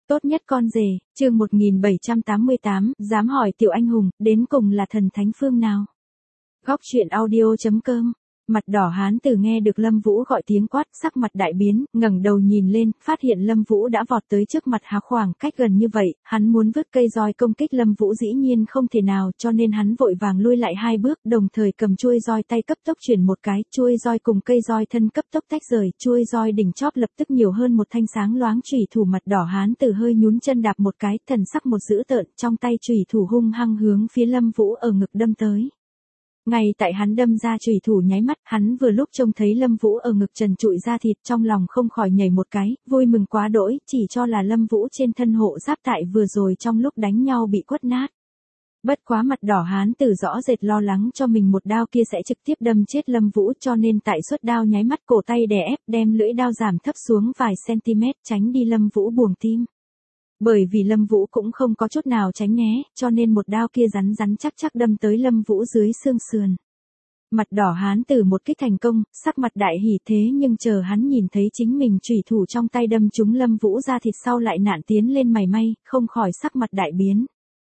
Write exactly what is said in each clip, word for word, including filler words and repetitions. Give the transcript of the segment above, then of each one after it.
Tốt nhất con rể, chương một nghìn bảy trăm tám mươi tám, dám hỏi tiểu anh hùng, đến cùng là thần thánh phương nào? Góc truyện audio chấm com. Mặt đỏ hán tử nghe được Lâm Vũ gọi tiếng quát, sắc mặt đại biến, ngẩng đầu nhìn lên, phát hiện Lâm Vũ đã vọt tới trước mặt hắn khoảng cách gần như vậy, hắn muốn vứt cây roi công kích Lâm Vũ dĩ nhiên không thể nào, cho nên hắn vội vàng lui lại hai bước, đồng thời cầm chuôi roi tay cấp tốc chuyển một cái, chuôi roi cùng cây roi thân cấp tốc tách rời, chuôi roi đỉnh chóp lập tức nhiều hơn một thanh sáng loáng chủy thủ. Mặt đỏ hán tử hơi nhún chân đạp một cái, thần sắc một dữ tợn, trong tay chủy thủ hung hăng hướng phía Lâm Vũ ở ngực đâm tới. Ngay tại hắn đâm ra chủy thủ nháy mắt, hắn vừa lúc trông thấy Lâm Vũ ở ngực trần trụi da thịt, trong lòng không khỏi nhảy một cái, vui mừng quá đỗi, chỉ cho là Lâm Vũ trên thân hộ giáp tại vừa rồi trong lúc đánh nhau bị quất nát. Bất quá mặt đỏ hán tử rõ rệt lo lắng cho mình một đao kia sẽ trực tiếp đâm chết Lâm Vũ, cho nên tại xuất đao nháy mắt cổ tay đè ép, đem lưỡi đao giảm thấp xuống vài cm, tránh đi Lâm Vũ buồng tim. Bởi vì Lâm Vũ cũng không có chút nào tránh né, cho nên một đao kia rắn rắn chắc chắc đâm tới Lâm Vũ dưới xương sườn. Mặt đỏ hán tử một kích thành công, sắc mặt đại hỉ, thế nhưng chờ hắn nhìn thấy chính mình chủy thủ trong tay đâm trúng Lâm Vũ ra thịt sau lại nạn tiến lên mảy may, không khỏi sắc mặt đại biến.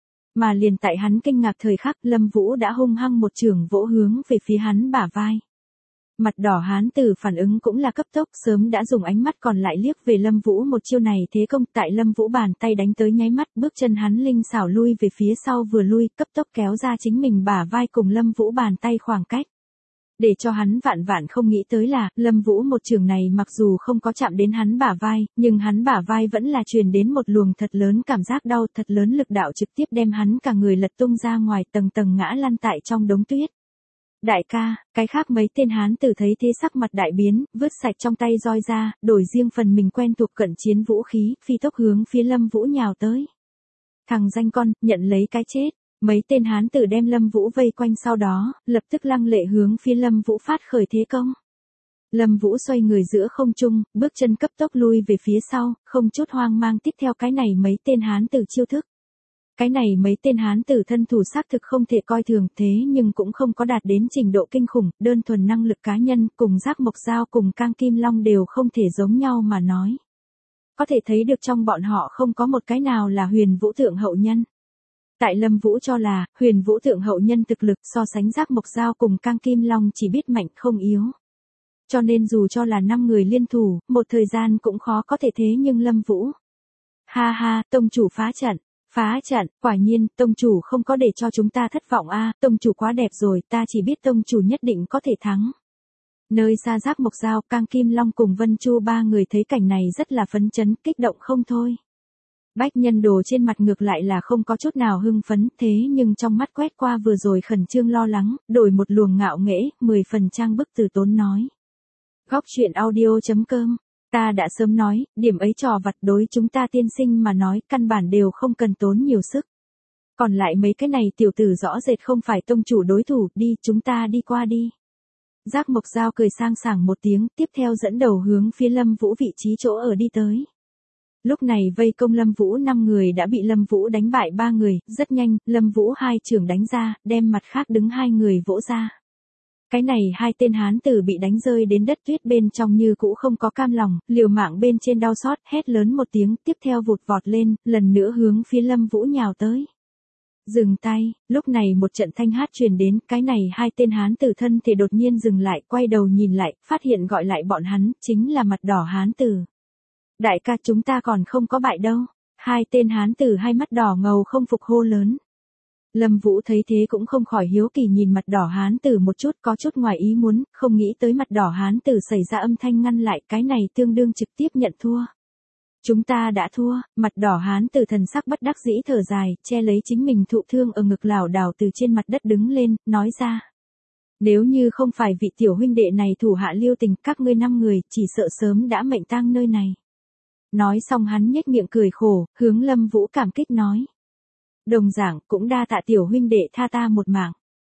Mà liền tại hắn kinh ngạc thời khắc, Lâm Vũ đã hung hăng một chưởng vỗ hướng về phía hắn bả vai. Mặt đỏ hán tử phản ứng cũng là cấp tốc, sớm đã dùng ánh mắt còn lại liếc về Lâm Vũ một chiêu này thế công, tại Lâm Vũ bàn tay đánh tới nháy mắt, bước chân hắn linh xảo lui về phía sau vừa lui, cấp tốc kéo ra chính mình bả vai cùng Lâm Vũ bàn tay khoảng cách. Để cho hắn vạn vạn không nghĩ tới là, Lâm Vũ một chưởng này mặc dù không có chạm đến hắn bả vai, nhưng hắn bả vai vẫn là truyền đến một luồng thật lớn cảm giác đau, thật lớn lực đạo trực tiếp đem hắn cả người lật tung ra ngoài, tầng tầng ngã lăn tại trong đống tuyết. Đại ca, cái khác mấy tên hán tử thấy thế sắc mặt đại biến, vứt sạch trong tay roi ra, đổi riêng phần mình quen thuộc cận chiến vũ khí, phi tốc hướng phía Lâm Vũ nhào tới. Thằng danh con, nhận lấy cái chết. Mấy tên hán tử đem Lâm Vũ vây quanh sau đó, lập tức lăng lệ hướng phía Lâm Vũ phát khởi thế công. Lâm Vũ xoay người giữa không trung, bước chân cấp tốc lui về phía sau, không chút hoang mang tiếp theo cái này mấy tên hán tử chiêu thức. Cái này mấy tên hán tử thân thủ xác thực không thể coi thường, thế nhưng cũng không có đạt đến trình độ kinh khủng, đơn thuần năng lực cá nhân, cùng Giác Mộc Dao cùng Cang Kim Long đều không thể giống nhau mà nói. Có thể thấy được trong bọn họ không có một cái nào là Huyền Vũ Thượng hậu nhân. Tại Lâm Vũ cho là, Huyền Vũ Thượng hậu nhân thực lực so sánh Giác Mộc Dao cùng Cang Kim Long chỉ biết mạnh không yếu. Cho nên dù cho là năm người liên thủ, một thời gian cũng khó có thể thế nhưng Lâm Vũ. Ha ha, tông chủ phá trận. Phá trận, quả nhiên, tông chủ không có để cho chúng ta thất vọng a, à, tông chủ quá đẹp rồi, ta chỉ biết tông chủ nhất định có thể thắng. Nơi xa Giác Mộc Dao, Cang Kim Long cùng Vân Chu ba người thấy cảnh này rất là phấn chấn, kích động không thôi. Bách Nhân Đồ trên mặt ngược lại là không có chút nào hưng phấn, thế nhưng trong mắt quét qua vừa rồi khẩn trương lo lắng, đổi một luồng ngạo nghễ, mười phần trang bức từ tốn nói. Góc truyện audio chấm com. Ta đã sớm nói, điểm ấy trò vặt đối chúng ta tiên sinh mà nói, căn bản đều không cần tốn nhiều sức. Còn lại mấy cái này tiểu tử rõ rệt không phải tông chủ đối thủ, đi, chúng ta đi qua đi. Giác Mộc Dao cười sang sảng một tiếng, tiếp theo dẫn đầu hướng phía Lâm Vũ vị trí chỗ ở đi tới. Lúc này vây công Lâm Vũ năm người đã bị Lâm Vũ đánh bại ba người, rất nhanh, Lâm Vũ hai chưởng đánh ra, đem mặt khác đứng hai người vỗ ra. Cái này hai tên hán tử bị đánh rơi đến đất tuyết bên trong như cũ không có cam lòng, liều mạng bên trên đau xót, hét lớn một tiếng, tiếp theo vụt vọt lên, lần nữa hướng phía Lâm Vũ nhào tới. Dừng tay, lúc này một trận thanh hát truyền đến, cái này hai tên hán tử thân thể đột nhiên dừng lại, quay đầu nhìn lại, phát hiện gọi lại bọn hắn, chính là mặt đỏ hán tử. Đại ca chúng ta còn không có bại đâu, hai tên hán tử hai mắt đỏ ngầu không phục hô lớn. Lâm Vũ thấy thế cũng không khỏi hiếu kỳ nhìn mặt đỏ hán tử một chút, có chút ngoài ý muốn, không nghĩ tới mặt đỏ hán tử xảy ra âm thanh ngăn lại, cái này tương đương trực tiếp nhận thua. Chúng ta đã thua, mặt đỏ hán tử thần sắc bất đắc dĩ thở dài, che lấy chính mình thụ thương ở ngực lảo đảo từ trên mặt đất đứng lên, nói ra. Nếu như không phải vị tiểu huynh đệ này thủ hạ lưu tình, các ngươi năm người, chỉ sợ sớm đã mệnh tang nơi này. Nói xong hắn nhếch miệng cười khổ, hướng Lâm Vũ cảm kích nói. Đồng dạng, cũng đa tạ tiểu huynh đệ tha ta một mạng.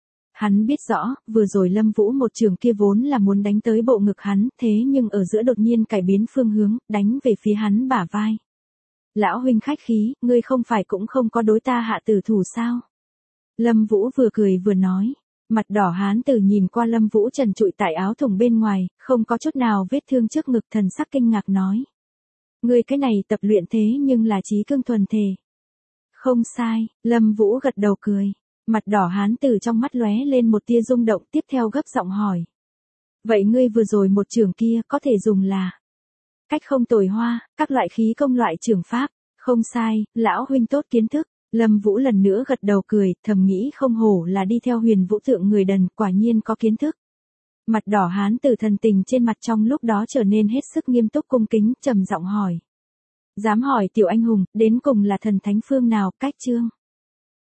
Hắn biết rõ, vừa rồi Lâm Vũ một trường kia vốn là muốn đánh tới bộ ngực hắn, thế nhưng ở giữa đột nhiên cải biến phương hướng, đánh về phía hắn bả vai. Lão huynh khách khí, ngươi không phải cũng không có đối ta hạ tử thủ sao? Lâm Vũ vừa cười vừa nói. Mặt đỏ hán tử nhìn qua Lâm Vũ trần trụi tại áo thùng bên ngoài, không có chút nào vết thương trước ngực, thần sắc kinh ngạc nói. Ngươi cái này tập luyện thế nhưng là trí cương thuần thể. Không sai, Lâm Vũ gật đầu cười. Mặt đỏ hán tử trong mắt lóe lên một tia rung động, tiếp theo gấp giọng hỏi. Vậy ngươi vừa rồi một chưởng kia có thể dùng là cách không tồi hoa, các loại khí công loại chưởng pháp. Không sai, lão huynh tốt kiến thức. Lâm Vũ lần nữa gật đầu cười, thầm nghĩ không hổ là đi theo Huyền Vũ thượng người đần, quả nhiên có kiến thức. Mặt đỏ hán tử thần tình trên mặt trong lúc đó trở nên hết sức nghiêm túc cung kính, trầm giọng hỏi. Dám hỏi tiểu anh hùng, đến cùng là thần thánh phương nào, cách chương.